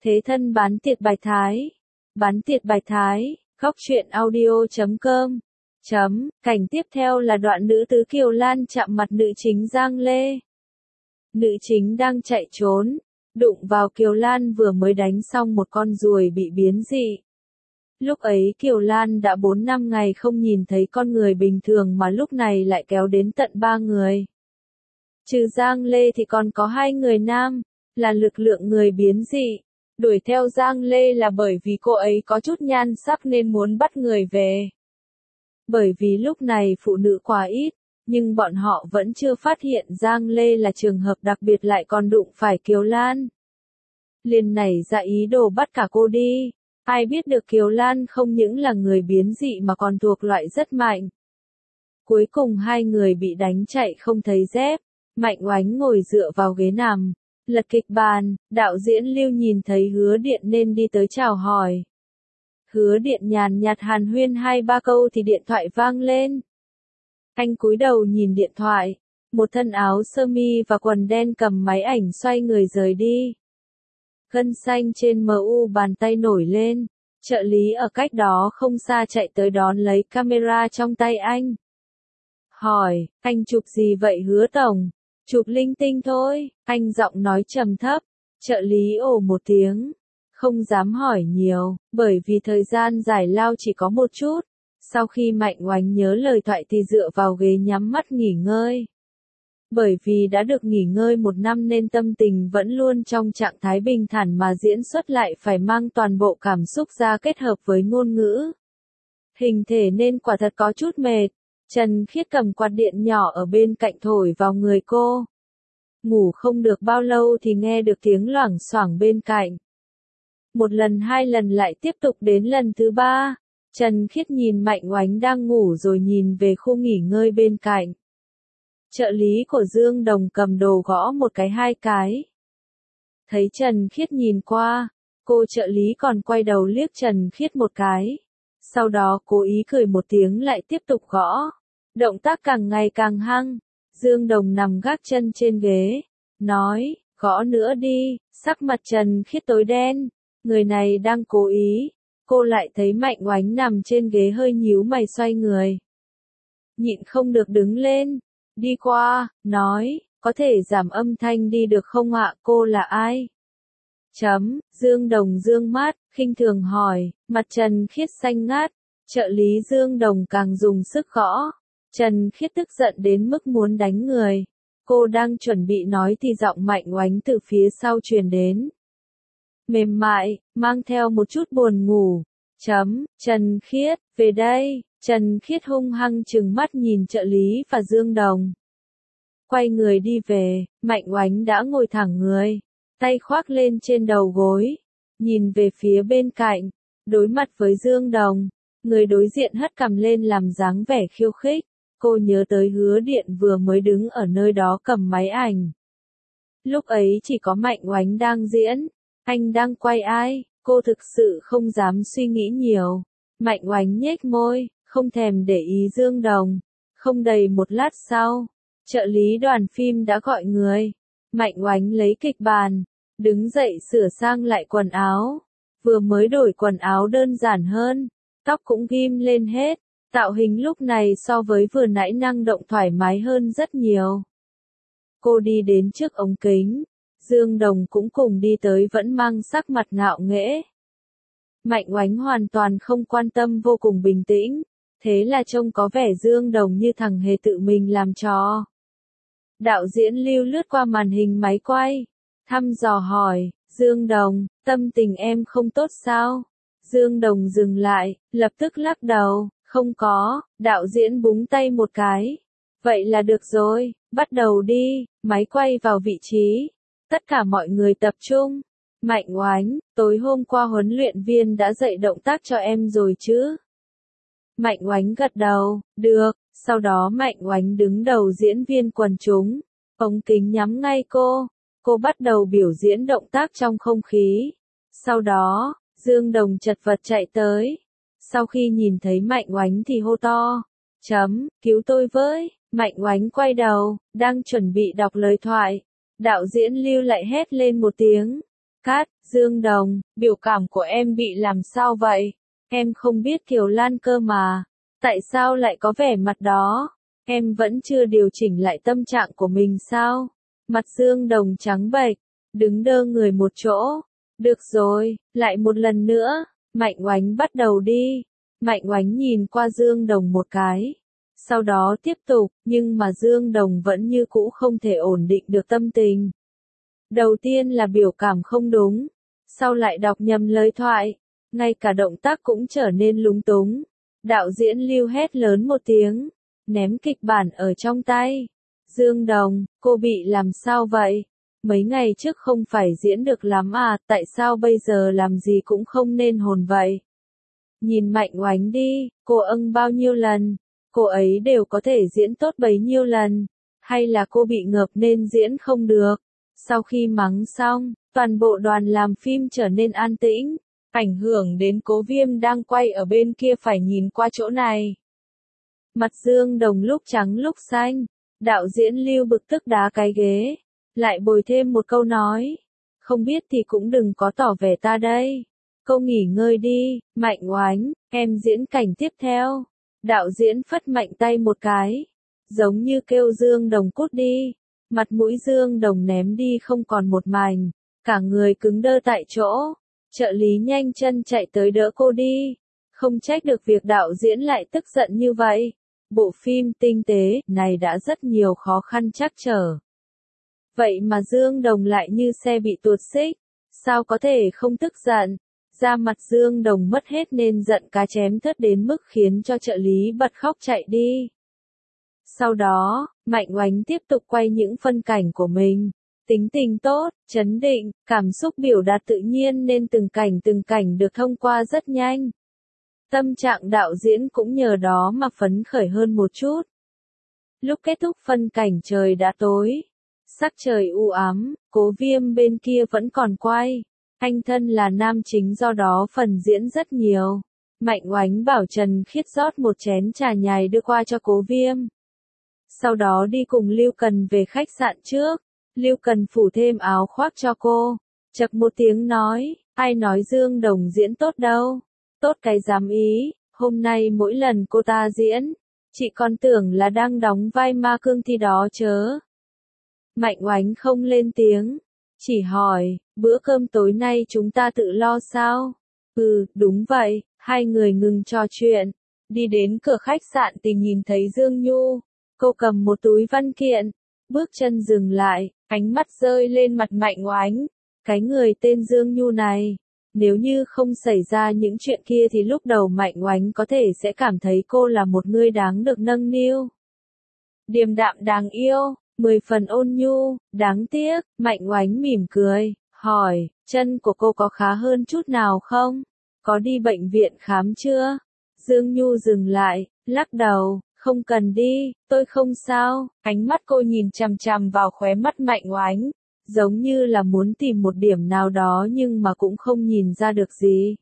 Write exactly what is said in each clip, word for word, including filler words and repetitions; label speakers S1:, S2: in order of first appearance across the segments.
S1: Thế thân bán tiệt Bạch Thái. Bán tiệt Bạch Thái, góc truyện audio chấm com. Chấm, cảnh tiếp theo là đoạn nữ tứ Kiều Lan chạm mặt nữ chính Giang Lê. Nữ chính đang chạy trốn, đụng vào Kiều Lan vừa mới đánh xong một con ruồi bị biến dị. Lúc ấy Kiều Lan đã bốn năm ngày không nhìn thấy con người bình thường mà lúc này lại kéo đến tận ba người. Trừ Giang Lê thì còn có hai người nam, là lực lượng người biến dị. Đuổi theo Giang Lê là bởi vì cô ấy có chút nhan sắc nên muốn bắt người về. Bởi vì lúc này phụ nữ quá ít, nhưng bọn họ vẫn chưa phát hiện Giang Lê là trường hợp đặc biệt lại còn đụng phải Kiều Lan. Liền nảy ra ý đồ bắt cả cô đi. Ai biết được Kiều Lan không những là người biến dị mà còn thuộc loại rất mạnh. Cuối cùng hai người bị đánh chạy không thấy dép. Mạnh Oánh ngồi dựa vào ghế nằm, lật kịch bản, đạo diễn Lưu nhìn thấy Hứa Điện nên đi tới chào hỏi. Hứa Điện nhàn nhạt hàn huyên hai ba câu thì điện thoại vang lên. Anh cúi đầu nhìn điện thoại, một thân áo sơ mi và quần đen cầm máy ảnh xoay người rời đi. Gân xanh trên em u bàn tay nổi lên, trợ lý ở cách đó không xa chạy tới đón lấy camera trong tay anh. Hỏi, anh chụp gì vậy Hứa Tổng? Chụp linh tinh thôi, anh giọng nói trầm thấp, trợ lý ồ một tiếng, không dám hỏi nhiều, bởi vì thời gian giải lao chỉ có một chút. Sau khi Mạnh Oánh nhớ lời thoại thì dựa vào ghế nhắm mắt nghỉ ngơi. Bởi vì đã được nghỉ ngơi một năm nên tâm tình vẫn luôn trong trạng thái bình thản mà diễn xuất lại phải mang toàn bộ cảm xúc ra kết hợp với ngôn ngữ. Hình thể nên quả thật có chút mệt. Trần Khiết cầm quạt điện nhỏ ở bên cạnh thổi vào người cô. Ngủ không được bao lâu thì nghe được tiếng loảng xoảng bên cạnh. Một lần hai lần lại tiếp tục đến lần thứ ba. Trần Khiết nhìn Mạnh Oánh đang ngủ rồi nhìn về khu nghỉ ngơi bên cạnh. Trợ lý của Dương Đồng cầm đồ gõ một cái hai cái. Thấy Trần Khiết nhìn qua, cô trợ lý còn quay đầu liếc Trần Khiết một cái. Sau đó cố ý cười một tiếng lại tiếp tục gõ. Động tác càng ngày càng hăng. Dương Đồng nằm gác chân trên ghế. Nói, gõ nữa đi, sắc mặt Trần Khiết tối đen. Người này đang cố ý. Cô lại thấy Mạnh Oánh nằm trên ghế hơi nhíu mày xoay người. Nhịn không được đứng lên. Đi qua, nói, có thể giảm âm thanh đi được không ạ? Cô là ai? Chấm, Dương Đồng dương mắt, khinh thường hỏi, mặt Trần Khiết xanh ngát. Trợ lý Dương Đồng càng dùng sức gõ. Trần Khiết tức giận đến mức muốn đánh người. Cô đang chuẩn bị nói thì giọng Mạnh Oánh từ phía sau truyền đến. Mềm mại, mang theo một chút buồn ngủ. Chấm, Trần Khiết, về đây. Trần Khiết hung hăng trừng mắt nhìn trợ lý và Dương Đồng. Quay người đi về, Mạnh Oánh đã ngồi thẳng người, tay khoác lên trên đầu gối, nhìn về phía bên cạnh, đối mặt với Dương Đồng. Người đối diện hất cằm lên làm dáng vẻ khiêu khích. Cô nhớ tới Hứa Điện vừa mới đứng ở nơi đó cầm máy ảnh. Lúc ấy chỉ có Mạnh Oánh đang diễn. Anh đang quay ai? Cô thực sự không dám suy nghĩ nhiều. Mạnh Oánh nhếch môi, không thèm để ý Dương Đồng. Không đầy một lát sau, trợ lý đoàn phim đã gọi người. Mạnh Oánh lấy kịch bản, đứng dậy sửa sang lại quần áo. Vừa mới đổi quần áo đơn giản hơn, tóc cũng ghim lên hết. Tạo hình lúc này so với vừa nãy năng động thoải mái hơn rất nhiều. Cô đi đến trước ống kính. Dương Đồng cũng cùng đi tới vẫn mang sắc mặt ngạo nghễ. Mạnh Oánh hoàn toàn không quan tâm vô cùng bình tĩnh. Thế là trông có vẻ Dương Đồng như thằng hề tự mình làm trò. Đạo diễn Lưu lướt qua màn hình máy quay. Thăm dò hỏi, Dương Đồng, tâm tình em không tốt sao? Dương Đồng dừng lại, lập tức lắc đầu, không có, đạo diễn búng tay một cái. Vậy là được rồi, bắt đầu đi, máy quay vào vị trí. Tất cả mọi người tập trung. Mạnh Oánh, tối hôm qua huấn luyện viên đã dạy động tác cho em rồi chứ? Mạnh Oánh gật đầu, được, sau đó Mạnh Oánh đứng đầu diễn viên quần chúng. Ống kính nhắm ngay cô. Cô bắt đầu biểu diễn động tác trong không khí. Sau đó, Dương Đồng chật vật chạy tới. Sau khi nhìn thấy Mạnh Oánh thì hô to. Chấm, cứu tôi với. Mạnh Oánh quay đầu, đang chuẩn bị đọc lời thoại. Đạo diễn Lưu lại hét lên một tiếng. Cát, Dương Đồng, biểu cảm của em bị làm sao vậy? Em không biết Kiều Lan cơ mà. Tại sao lại có vẻ mặt đó? Em vẫn chưa điều chỉnh lại tâm trạng của mình sao? Mặt Dương Đồng trắng bệch, đứng đơ người một chỗ. Được rồi, lại một lần nữa. Mạnh Oánh bắt đầu đi. Mạnh Oánh nhìn qua Dương Đồng một cái. Sau đó tiếp tục, nhưng mà Dương Đồng vẫn như cũ không thể ổn định được tâm tình. Đầu tiên là biểu cảm không đúng, sau lại đọc nhầm lời thoại, ngay cả động tác cũng trở nên lúng túng. Đạo diễn Lưu hét lớn một tiếng, ném kịch bản ở trong tay. Dương Đồng, cô bị làm sao vậy? Mấy ngày trước không phải diễn được lắm à, tại sao bây giờ làm gì cũng không nên hồn vậy? Nhìn Mạnh Oánh đi, cô âng bao nhiêu lần, cô ấy đều có thể diễn tốt bấy nhiêu lần, hay là cô bị ngợp nên diễn không được? Sau khi mắng xong, toàn bộ đoàn làm phim trở nên an tĩnh, ảnh hưởng đến Cố Viêm đang quay ở bên kia phải nhìn qua chỗ này. Mặt Dương Đồng lúc trắng lúc xanh, đạo diễn Lưu bực tức đá cái ghế, lại bồi thêm một câu nói, không biết thì cũng đừng có tỏ vẻ ta đây. Cô nghỉ ngơi đi, Mạnh Oánh, em diễn cảnh tiếp theo. Đạo diễn phất mạnh tay một cái, giống như kêu Dương Đồng cút đi. Mặt mũi Dương Đồng ném đi không còn một mảnh, cả người cứng đơ tại chỗ. Trợ lý nhanh chân chạy tới đỡ cô đi. Không trách được việc đạo diễn lại tức giận như vậy. Bộ phim tinh tế này đã rất nhiều khó khăn trắc trở. Vậy mà Dương Đồng lại như xe bị tuột xích, sao có thể không tức giận? Da mặt Dương Đồng mất hết nên giận cá chém thớt đến mức khiến cho trợ lý bật khóc chạy đi. Sau đó, Mạnh Oánh tiếp tục quay những phân cảnh của mình. Tính tình tốt, trấn định, cảm xúc biểu đạt tự nhiên nên từng cảnh từng cảnh được thông qua rất nhanh. Tâm trạng đạo diễn cũng nhờ đó mà phấn khởi hơn một chút. Lúc kết thúc phân cảnh trời đã tối. Sắc trời u ám, Cố Viêm bên kia vẫn còn quay. Anh thân là nam chính do đó phần diễn rất nhiều. Mạnh Oánh bảo Trần Khiết rót một chén trà nhài đưa qua cho Cố Viêm. Sau đó đi cùng Lưu Cần về khách sạn trước. Lưu Cần phủ thêm áo khoác cho cô. Chậc một tiếng nói, ai nói Dương Đồng diễn tốt đâu. Tốt cái dám ý, hôm nay mỗi lần cô ta diễn, chị còn tưởng là đang đóng vai ma cương thi đó chớ. Mạnh Oánh không lên tiếng, chỉ hỏi, bữa cơm tối nay chúng ta tự lo sao? Ừ, đúng vậy, hai người ngừng trò chuyện, đi đến cửa khách sạn thì nhìn thấy Dương Nhu, cô cầm một túi văn kiện, bước chân dừng lại, ánh mắt rơi lên mặt Mạnh Oánh, cái người tên Dương Nhu này. Nếu như không xảy ra những chuyện kia thì lúc đầu Mạnh Oánh có thể sẽ cảm thấy cô là một người đáng được nâng niu. Điềm đạm đáng yêu, mười phần ôn nhu, đáng tiếc, Mạnh Oánh mỉm cười, hỏi, chân của cô có khá hơn chút nào không? Có đi bệnh viện khám chưa? Dương Nhu dừng lại, lắc đầu, không cần đi, tôi không sao. Ánh mắt cô nhìn chằm chằm vào khóe mắt Mạnh Oánh. Giống như là muốn tìm một điểm nào đó nhưng mà cũng không nhìn ra được gì.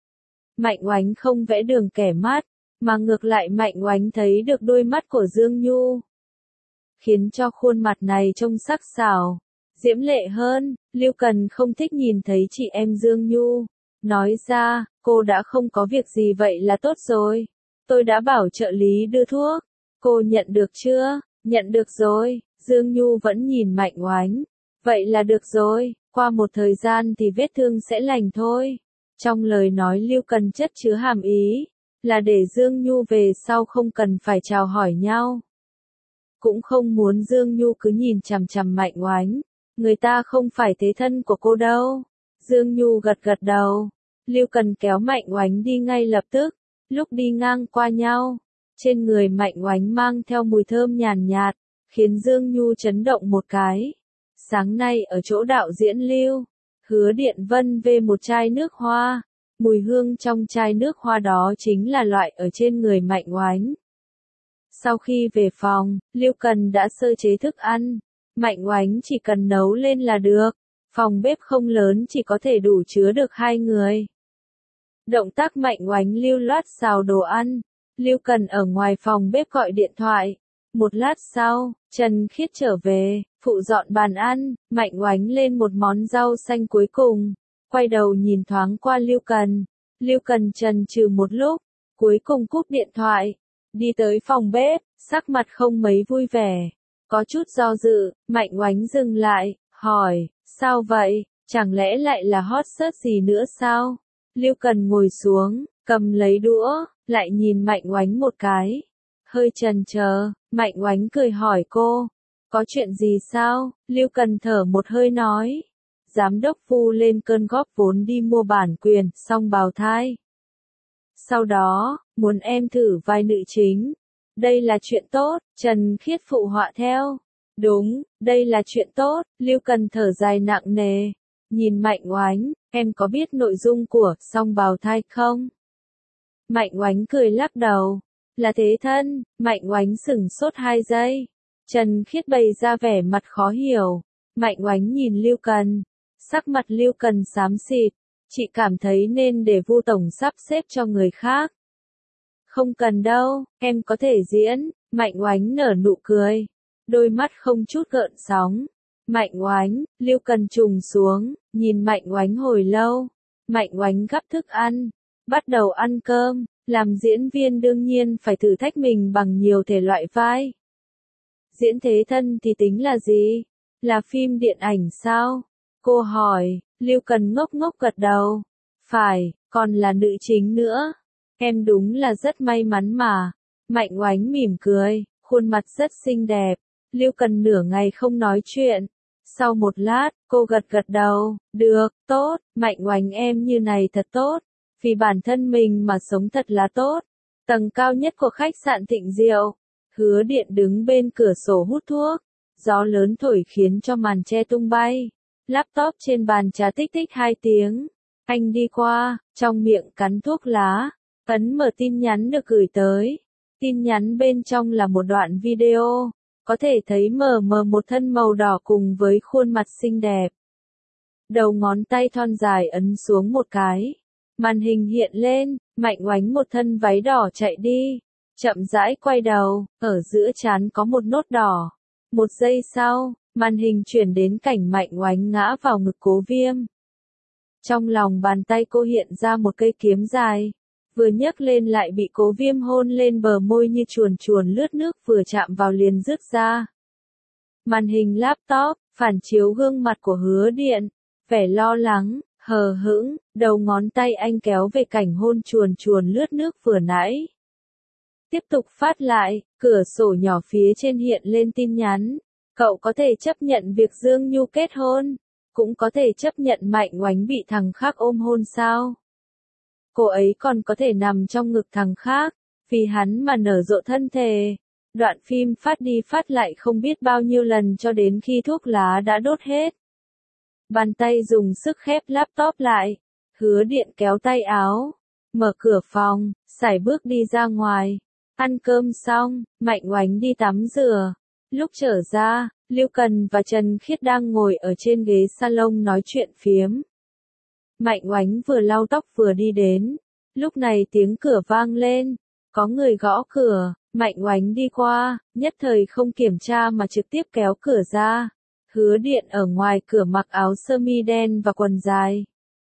S1: Mạnh Oánh không vẽ đường kẻ mắt, mà ngược lại Mạnh Oánh thấy được đôi mắt của Dương Nhu. Khiến cho khuôn mặt này trông sắc sảo, diễm lệ hơn. Lưu Cần không thích nhìn thấy chị em Dương Nhu. Nói ra, cô đã không có việc gì vậy là tốt rồi. Tôi đã bảo trợ lý đưa thuốc. Cô nhận được chưa? Nhận được rồi. Dương Nhu vẫn nhìn Mạnh Oánh. Vậy là được rồi, qua một thời gian thì vết thương sẽ lành thôi. Trong lời nói Lưu Cần chất chứa hàm ý, là để Dương Nhu về sau không cần phải chào hỏi nhau. Cũng không muốn Dương Nhu cứ nhìn chằm chằm Mạnh Oánh, người ta không phải thế thân của cô đâu. Dương Nhu gật gật đầu, Lưu Cần kéo Mạnh Oánh đi ngay lập tức, lúc đi ngang qua nhau, trên người Mạnh Oánh mang theo mùi thơm nhàn nhạt, khiến Dương Nhu chấn động một cái. Sáng nay ở chỗ đạo diễn Lưu, Hứa Điện Vân về một chai nước hoa, mùi hương trong chai nước hoa đó chính là loại ở trên người Mạnh Oánh. Sau khi về phòng, Lưu Cần đã sơ chế thức ăn, Mạnh Oánh chỉ cần nấu lên là được, phòng bếp không lớn chỉ có thể đủ chứa được hai người. Động tác Mạnh Oánh lưu loát xào đồ ăn, Lưu Cần ở ngoài phòng bếp gọi điện thoại. Một lát sau, Trần Khiết trở về, Phụ dọn bàn ăn, Mạnh Oánh lên một món rau xanh cuối cùng, quay đầu nhìn thoáng qua Lưu Cần. Lưu Cần chần chừ một lúc, cuối cùng cúp điện thoại, đi tới phòng bếp, sắc mặt không mấy vui vẻ. Có chút do dự, Mạnh Oánh dừng lại, hỏi, sao vậy, chẳng lẽ lại là hot search gì nữa sao? Lưu Cần ngồi xuống, cầm lấy đũa, lại nhìn Mạnh Oánh một cái. Hơi chần chờ, Mạnh Oánh cười hỏi cô, có chuyện gì sao? Lưu Cần thở một hơi nói, giám đốc Phu lên cơn góp vốn đi mua bản quyền, xong bào thai. Sau đó, muốn em thử vai nữ chính. Đây là chuyện tốt, Trần Khiết phụ họa theo. Đúng, đây là chuyện tốt, Lưu Cần thở dài nặng nề. Nhìn Mạnh Oánh, em có biết nội dung của Song bào thai không? Mạnh Oánh cười lắc đầu. Là thế thân, Mạnh Oánh sửng sốt hai giây. Trần Khiết bày ra vẻ mặt khó hiểu. Mạnh Oánh nhìn Lưu Cần. Sắc mặt Lưu Cần xám xịt. Chị cảm thấy nên để Vu tổng sắp xếp cho người khác. Không cần đâu, em có thể diễn. Mạnh Oánh nở nụ cười. Đôi mắt không chút gợn sóng. Mạnh Oánh, Lưu Cần trùng xuống, nhìn Mạnh Oánh hồi lâu. Mạnh Oánh gắp thức ăn, bắt đầu ăn cơm. Làm diễn viên đương nhiên phải thử thách mình bằng nhiều thể loại vai. Diễn thế thân thì tính là gì? Là phim điện ảnh sao? Cô hỏi. Lưu Cần ngốc ngốc gật đầu. Phải, còn là nữ chính nữa. Em đúng là rất may mắn mà. Mạnh Oánh mỉm cười, khuôn mặt rất xinh đẹp. Lưu Cần nửa ngày không nói chuyện. Sau một lát, cô gật gật đầu. Được, tốt, Mạnh Oánh em như này thật tốt. Vì bản thân mình mà sống thật là tốt. Tầng cao nhất của khách sạn Thịnh Diệu. Hứa Điện đứng bên cửa sổ hút thuốc. Gió lớn thổi khiến cho màn che tung bay. Laptop trên bàn trà tích tích hai tiếng. Anh đi qua, trong miệng cắn thuốc lá. Ấn mở tin nhắn được gửi tới. Tin nhắn bên trong là một đoạn video. Có thể thấy mờ mờ một thân màu đỏ cùng với khuôn mặt xinh đẹp. Đầu ngón tay thon dài ấn xuống một cái. Màn hình hiện lên, Mạnh Oánh một thân váy đỏ chạy đi. Chậm rãi quay đầu, ở giữa trán có một nốt đỏ. Một giây sau, màn hình chuyển đến cảnh Mạnh Oánh ngã vào ngực Cố Viêm. Trong lòng bàn tay cô hiện ra một cây kiếm dài. Vừa nhấc lên lại bị Cố Viêm hôn lên bờ môi như chuồn chuồn lướt nước, vừa chạm vào liền rứt ra. Màn hình laptop, phản chiếu gương mặt của Hứa Điện. Vẻ lo lắng, hờ hững, đầu ngón tay anh kéo về cảnh hôn chuồn chuồn lướt nước vừa nãy. Tiếp tục phát lại, cửa sổ nhỏ phía trên hiện lên tin nhắn. Cậu có thể chấp nhận việc Dương Nhu kết hôn, cũng có thể chấp nhận Mạnh Oánh bị thằng khác ôm hôn sao? Cô ấy còn có thể nằm trong ngực thằng khác, vì hắn mà nở rộ thân thể. Đoạn phim phát đi phát lại không biết bao nhiêu lần cho đến khi thuốc lá đã đốt hết. Bàn tay dùng sức khép laptop lại. Hứa Điện kéo tay áo, mở cửa phòng, sải bước đi ra ngoài. Ăn cơm xong, Mạnh Oánh đi tắm rửa. Lúc trở ra, Lưu Cần và Trần Khiết đang ngồi ở trên ghế salon nói chuyện phiếm. Mạnh Oánh vừa lau tóc vừa đi đến. Lúc này tiếng cửa vang lên. Có người gõ cửa, Mạnh Oánh đi qua, nhất thời không kiểm tra mà trực tiếp kéo cửa ra. Hứa Điện ở ngoài cửa mặc áo sơ mi đen và quần dài.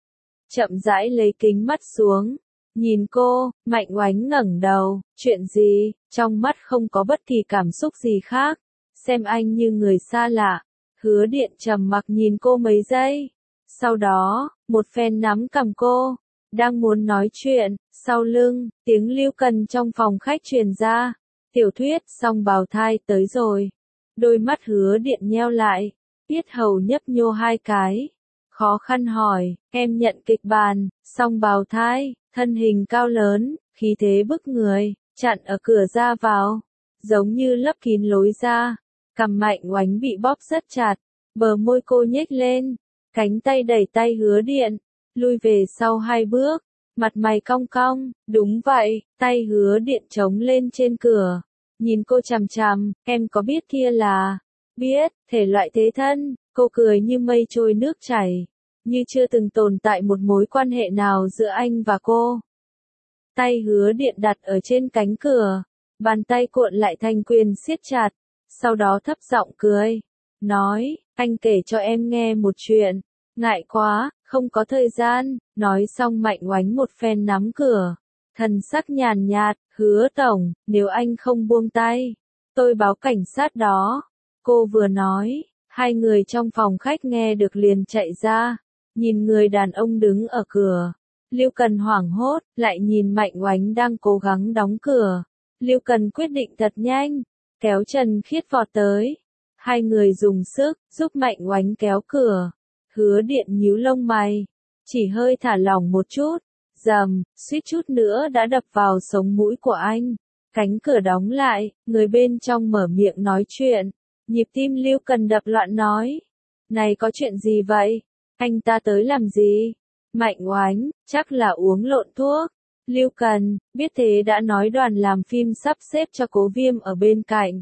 S1: Chậm rãi lấy kính mắt xuống. Nhìn cô, Mạnh Oánh ngẩng đầu, chuyện gì, trong mắt không có bất kỳ cảm xúc gì khác. Xem anh như người xa lạ. Hứa Điện trầm mặc nhìn cô mấy giây. Sau đó, một phen nắm cầm cô. Đang muốn nói chuyện, sau lưng, tiếng Lưu Cần trong phòng khách truyền ra. Tiểu thuyết Song bào thai tới rồi. Đôi mắt Hứa Điện nheo lại. Yết hầu nhấp nhô hai cái. Khó khăn hỏi, em nhận kịch bản, Song bào thai, thân hình cao lớn, khí thế bức người, chặn ở cửa ra vào. Giống như lấp kín lối ra. Cằm Mạnh Oánh bị bóp rất chặt. Bờ môi cô nhếch lên. Cánh tay đẩy tay Hứa Điện. Lui về sau hai bước. Mặt mày cong cong. Đúng vậy, tay Hứa Điện chống lên trên cửa. Nhìn cô chằm chằm, em có biết kia là... Biết, thể loại thế thân. Cô cười như mây trôi nước chảy. Như chưa từng tồn tại một mối quan hệ nào giữa anh và cô. Tay Hứa Điện đặt ở trên cánh cửa. Bàn tay cuộn lại thành quyền siết chặt. Sau đó thấp giọng cười. nói, anh kể cho em nghe một chuyện. Ngại quá, không có thời gian. Nói xong Mạnh Oánh một phen nắm cửa. Thần sắc nhàn nhạt, Hứa tổng, nếu anh không buông tay, tôi báo cảnh sát đó. Cô vừa nói, hai người trong phòng khách nghe được liền chạy ra, nhìn người đàn ông đứng ở cửa. Lưu Cần hoảng hốt, lại nhìn Mạnh Oánh đang cố gắng đóng cửa. Lưu Cần quyết định thật nhanh, kéo Trần Khiết vọt tới. Hai người dùng sức, giúp Mạnh Oánh kéo cửa. Hứa Điện nhíu lông mày, chỉ hơi thả lỏng một chút. Rầm, suýt chút nữa đã đập vào sống mũi của anh. Cánh cửa đóng lại, người bên trong mở miệng nói chuyện. Nhịp tim Lưu Cần đập loạn nói. Này có chuyện gì vậy? Anh ta tới làm gì? Mạnh Oánh, chắc là uống lộn thuốc. Lưu Cần, biết thế đã nói đoàn làm phim sắp xếp cho Cố Viêm ở bên cạnh.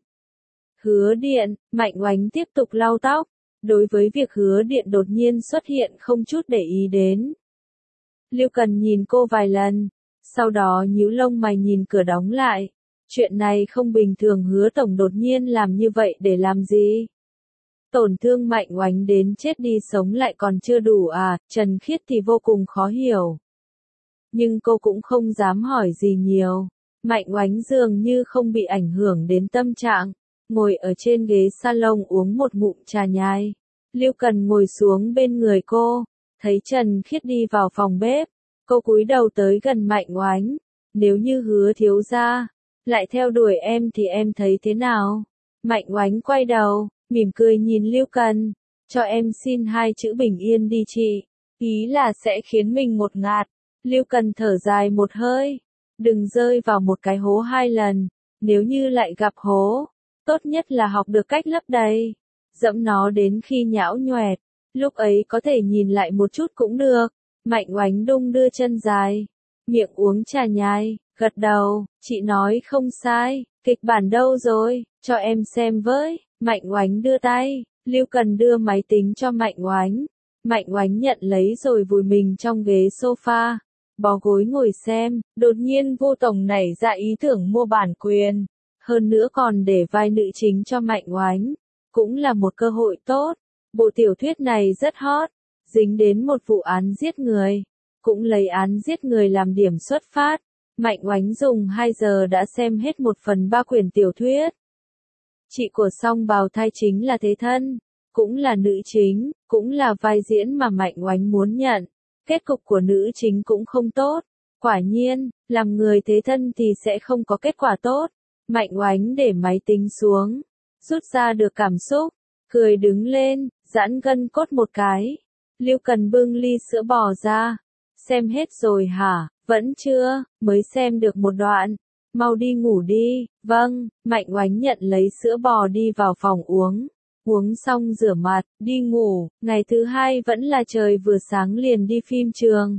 S1: Hứa Điện, Mạnh Oánh tiếp tục lau tóc. Đối với việc Hứa Điện đột nhiên xuất hiện không chút để ý đến. Lưu Cần nhìn cô vài lần, sau đó nhíu lông mày nhìn cửa đóng lại. Chuyện này không bình thường, Hứa tổng đột nhiên làm như vậy để làm gì? Tổn thương Mạnh Oánh đến chết đi sống lại còn chưa đủ à? Trần Khiết thì vô cùng khó hiểu. Nhưng cô cũng không dám hỏi gì nhiều. Mạnh Oánh dường như không bị ảnh hưởng đến tâm trạng, ngồi ở trên ghế salon uống một ngụm trà nhai. Lưu Cần ngồi xuống bên người cô, thấy Trần Khiết đi vào phòng bếp, cô cúi đầu tới gần Mạnh Oánh. Nếu như Hứa thiếu gia lại theo đuổi em thì em thấy thế nào? Mạnh Oánh quay đầu, mỉm cười nhìn Lưu Cần, cho em xin hai chữ bình yên đi chị, ý là sẽ khiến mình ngột ngạt. Lưu Cần thở dài một hơi, đừng rơi vào một cái hố hai lần, nếu như lại gặp hố, tốt nhất là học được cách lấp đầy, dẫm nó đến khi nhão nhoẹt, lúc ấy có thể nhìn lại một chút cũng được. Mạnh Oánh đung đưa chân dài, miệng uống trà nhai, gật đầu, chị nói không sai, kịch bản đâu rồi, cho em xem với. Mạnh Oánh đưa tay, Lưu Cần đưa máy tính cho Mạnh Oánh. Mạnh Oánh nhận lấy rồi vùi mình trong ghế sofa, bó gối ngồi xem. Đột nhiên Vô tổng nảy ra ý tưởng mua bản quyền, hơn nữa còn để vai nữ chính cho Mạnh Oánh, cũng là một cơ hội tốt. Bộ tiểu thuyết này rất hot, dính đến một vụ án giết người, cũng lấy án giết người làm điểm xuất phát. Mạnh Oánh dùng hai giờ đã xem hết một phần ba quyển tiểu thuyết. Chị của Song Bào Thai chính là thế thân, cũng là nữ chính, cũng là vai diễn mà Mạnh Oánh muốn nhận. Kết cục của nữ chính cũng không tốt. Quả nhiên, làm người thế thân thì sẽ không có kết quả tốt. Mạnh Oánh để máy tính xuống, rút ra được cảm xúc, cười đứng lên, giãn gân cốt một cái. Lưu Cần bưng ly sữa bò ra. Xem hết rồi hả? Vẫn chưa, mới xem được một đoạn. Mau đi ngủ đi. Vâng. Mạnh Oánh nhận lấy sữa bò đi vào phòng uống. Uống xong rửa mặt, đi ngủ. Ngày thứ hai vẫn là trời vừa sáng liền đi phim trường.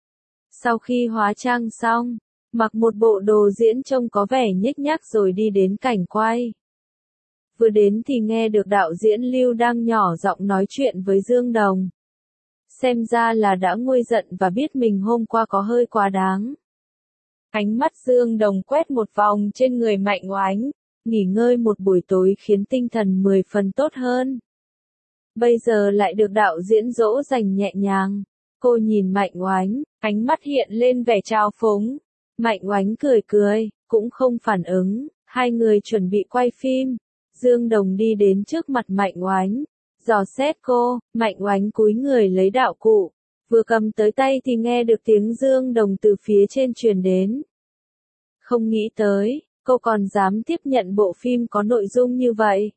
S1: Sau khi hóa trang xong, mặc một bộ đồ diễn trông có vẻ nhếch nhác rồi đi đến cảnh quay. Vừa đến thì nghe được đạo diễn Lưu đang nhỏ giọng nói chuyện với Dương Đồng. Xem ra là đã nguôi giận và biết mình hôm qua có hơi quá đáng. Ánh mắt Dương Đồng quét một vòng trên người Mạnh Oánh, nghỉ ngơi một buổi tối khiến tinh thần mười phần tốt hơn. Bây giờ lại được đạo diễn dỗ dành nhẹ nhàng. Cô nhìn Mạnh Oánh, ánh mắt hiện lên vẻ trào phúng. Mạnh Oánh cười cười, cũng không phản ứng. Hai người chuẩn bị quay phim. Dương Đồng đi đến trước mặt Mạnh Oánh, dò xét cô. Mạnh Oánh cúi người lấy đạo cụ, vừa cầm tới tay thì nghe được tiếng Dương Đồng từ phía trên truyền đến. Không nghĩ tới, cô còn dám tiếp nhận bộ phim có nội dung như vậy.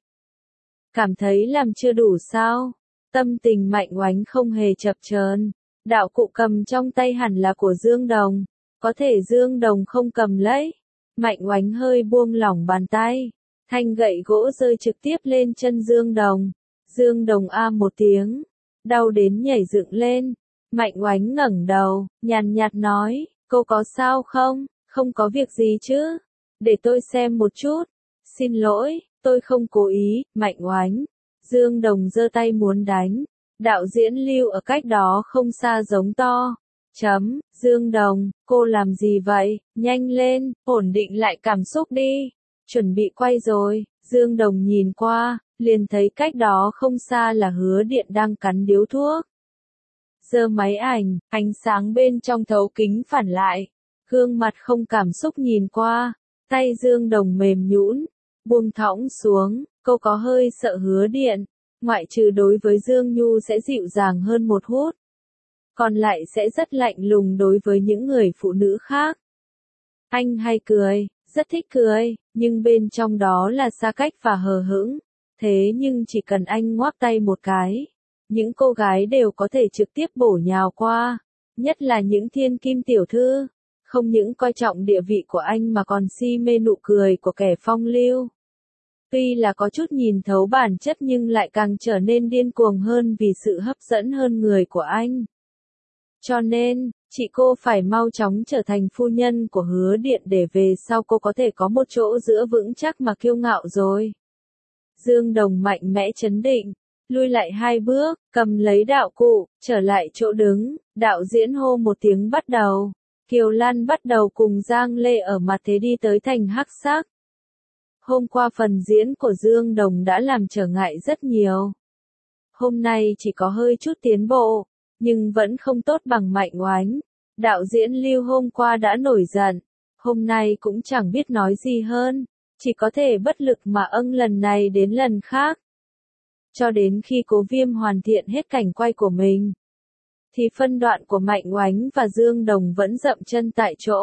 S1: Cảm thấy làm chưa đủ sao? Tâm tình Mạnh Oánh không hề chập chờn. Đạo cụ cầm trong tay hẳn là của Dương Đồng, có thể Dương Đồng không cầm lấy. Mạnh Oánh hơi buông lỏng bàn tay, thanh gậy gỗ rơi trực tiếp lên chân Dương Đồng. Dương Đồng a một tiếng, đau đến nhảy dựng lên. Mạnh Oánh ngẩng đầu, nhàn nhạt nói, cô có sao không? Không có việc gì chứ? Để tôi xem một chút. Xin lỗi, tôi không cố ý. Mạnh Oánh. Dương Đồng giơ tay muốn đánh. Đạo diễn Lưu ở cách đó không xa giống to. Chấm, Dương Đồng, cô làm gì vậy? Nhanh lên, ổn định lại cảm xúc đi. Chuẩn bị quay rồi. Dương Đồng nhìn qua, liền thấy cách đó không xa là Hứa Điện đang cắn điếu thuốc. Giơ máy ảnh, ánh sáng bên trong thấu kính phản lại, gương mặt không cảm xúc nhìn qua, tay Dương Đồng mềm nhũn, buông thõng xuống, cô có hơi sợ Hứa Điện, ngoại trừ đối với Dương Nhu sẽ dịu dàng hơn một chút, còn lại sẽ rất lạnh lùng đối với những người phụ nữ khác. Anh hay cười, rất thích cười, nhưng bên trong đó là xa cách và hờ hững, thế nhưng chỉ cần anh ngoắc tay một cái, những cô gái đều có thể trực tiếp bổ nhào qua, nhất là những thiên kim tiểu thư, không những coi trọng địa vị của anh mà còn si mê nụ cười của kẻ phong lưu. Tuy là có chút nhìn thấu bản chất nhưng lại càng trở nên điên cuồng hơn vì sự hấp dẫn hơn người của anh. Cho nên, chị cô phải mau chóng trở thành phu nhân của Hứa Điện để về sau cô có thể có một chỗ dựa vững chắc mà kiêu ngạo rồi. Dương Đồng mạnh mẽ chấn định, lui lại hai bước, cầm lấy đạo cụ, trở lại chỗ đứng, đạo diễn hô một tiếng bắt đầu. Kiều Lan bắt đầu cùng Giang Lê ở mặt thế đi tới thành Hắc Sắc. Hôm qua phần diễn của Dương Đồng đã làm trở ngại rất nhiều. Hôm nay chỉ có hơi chút tiến bộ, nhưng vẫn không tốt bằng Mạnh Oánh. Đạo diễn Lưu hôm qua đã nổi giận, hôm nay cũng chẳng biết nói gì hơn, chỉ có thể bất lực mà âng lần này đến lần khác. Cho đến khi Cố Viêm hoàn thiện hết cảnh quay của mình, thì phân đoạn của Mạnh Oánh và Dương Đồng vẫn dậm chân tại chỗ.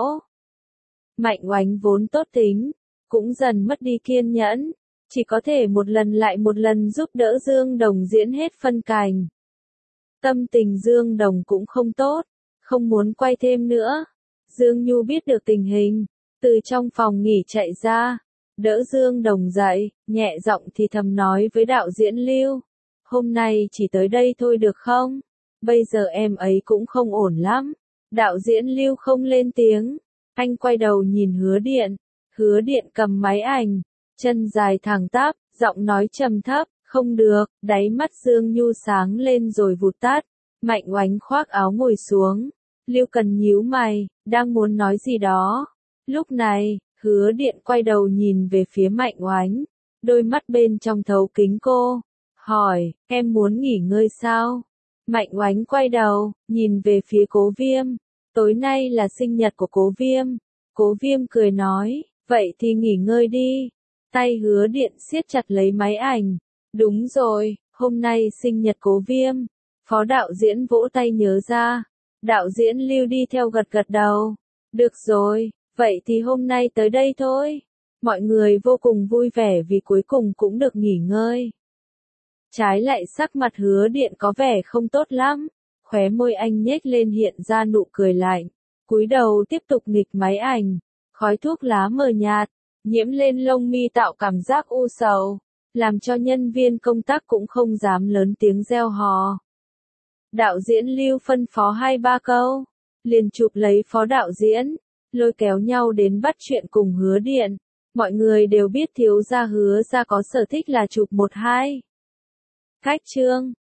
S1: Mạnh Oánh vốn tốt tính, cũng dần mất đi kiên nhẫn, chỉ có thể một lần lại một lần giúp đỡ Dương Đồng diễn hết phân cảnh. Tâm tình Dương Đồng cũng không tốt, không muốn quay thêm nữa. Dương Nhu biết được tình hình, từ trong phòng nghỉ chạy ra, đỡ Dương Đồng dậy, nhẹ giọng thì thầm nói với đạo diễn Lưu, hôm nay chỉ tới đây thôi được không? Bây giờ em ấy cũng không ổn lắm. Đạo diễn Lưu không lên tiếng, anh quay đầu nhìn Hứa Điện, Hứa Điện cầm máy ảnh, chân dài thẳng tắp, giọng nói trầm thấp, không được, đáy mắt Dương Nhu sáng lên rồi vụt tắt. Mạnh Oánh khoác áo ngồi xuống, Lưu Cần nhíu mày, đang muốn nói gì đó. Lúc này, Hứa Điện quay đầu nhìn về phía Mạnh Oánh, đôi mắt bên trong thấu kính cô, hỏi, em muốn nghỉ ngơi sao? Mạnh Oánh quay đầu, nhìn về phía Cố Viêm, tối nay là sinh nhật của Cố Viêm. Cố Viêm cười nói, vậy thì nghỉ ngơi đi. Tay Hứa Điện siết chặt lấy máy ảnh, đúng rồi, hôm nay sinh nhật Cố Viêm. Phó đạo diễn vỗ tay nhớ ra, đạo diễn Lưu đi theo gật gật đầu. Được rồi, vậy thì hôm nay tới đây thôi. Mọi người vô cùng vui vẻ vì cuối cùng cũng được nghỉ ngơi. Trái lại sắc mặt Hứa Điện có vẻ không tốt lắm, khóe môi anh nhếch lên hiện ra nụ cười lạnh, cúi đầu tiếp tục nghịch máy ảnh, khói thuốc lá mờ nhạt, nhiễm lên lông mi tạo cảm giác u sầu, làm cho nhân viên công tác cũng không dám lớn tiếng reo hò. Đạo diễn Lưu phân phó hai ba câu, liền chụp lấy phó đạo diễn, lôi kéo nhau đến bắt chuyện cùng Hứa Điện. Mọi người đều biết thiếu gia Hứa gia có sở thích là chụp một hai cách chương.